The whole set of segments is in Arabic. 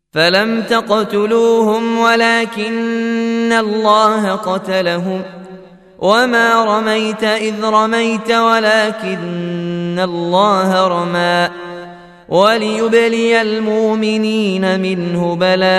فلم تقتلوهم ولكن الله قتلهم وما رميت إذ رميت ولكن الله رمى وليبلي المؤمنين منه بلاء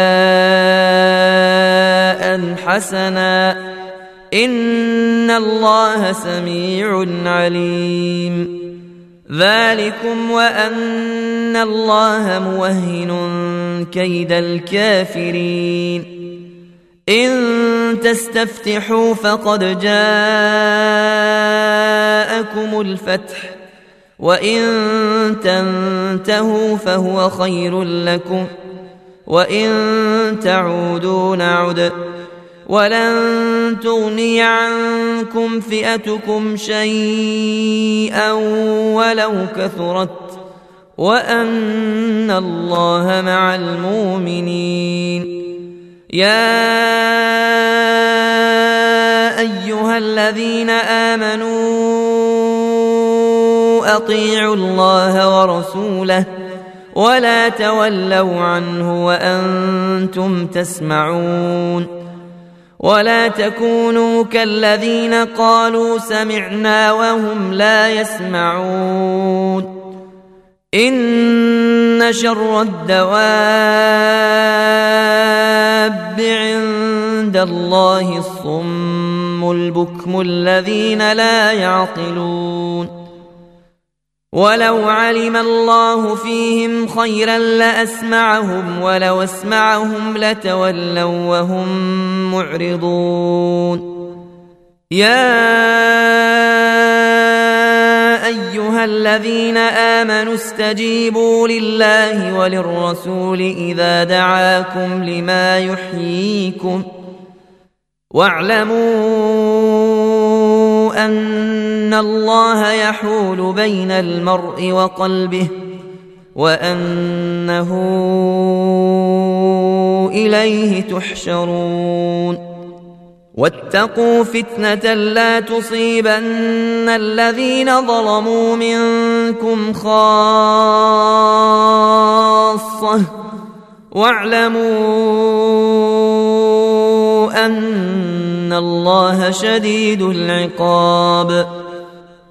حسنا إن الله سميع عليم ذلكم وأن الله موهن كيد الكافرين إن تستفتحوا فقد جاءكم الفتح وإن تنتهوا فهو خير لكم وإن تعودوا نعد ولن تغني عنكم فئتكم شيئا ولو كثرت وأن الله مع المؤمنين يا أيها الذين آمنوا أطيعوا الله ورسوله ولا تولوا عنه وأنتم تسمعون ولا تكونوا كالذين قالوا سمعنا وهم لا يسمعون إن شر الدواب عند الله الصم البكم الذين لا يعقلون ولو علم الله فيهم خيرا لأسمعهم ولو أسمعهم لتولوا وهم معرضون يا أيها الذين آمنوا استجيبوا لله وللرسول إذا دعاكم لما يحييكم واعلموا أن الله يحول بين المرء وقلبه وأنه إليه تحشرون واتقوا فتنة لا تصيبن الذين ظلموا منكم خاصة واعلموا أن الله شديد العقاب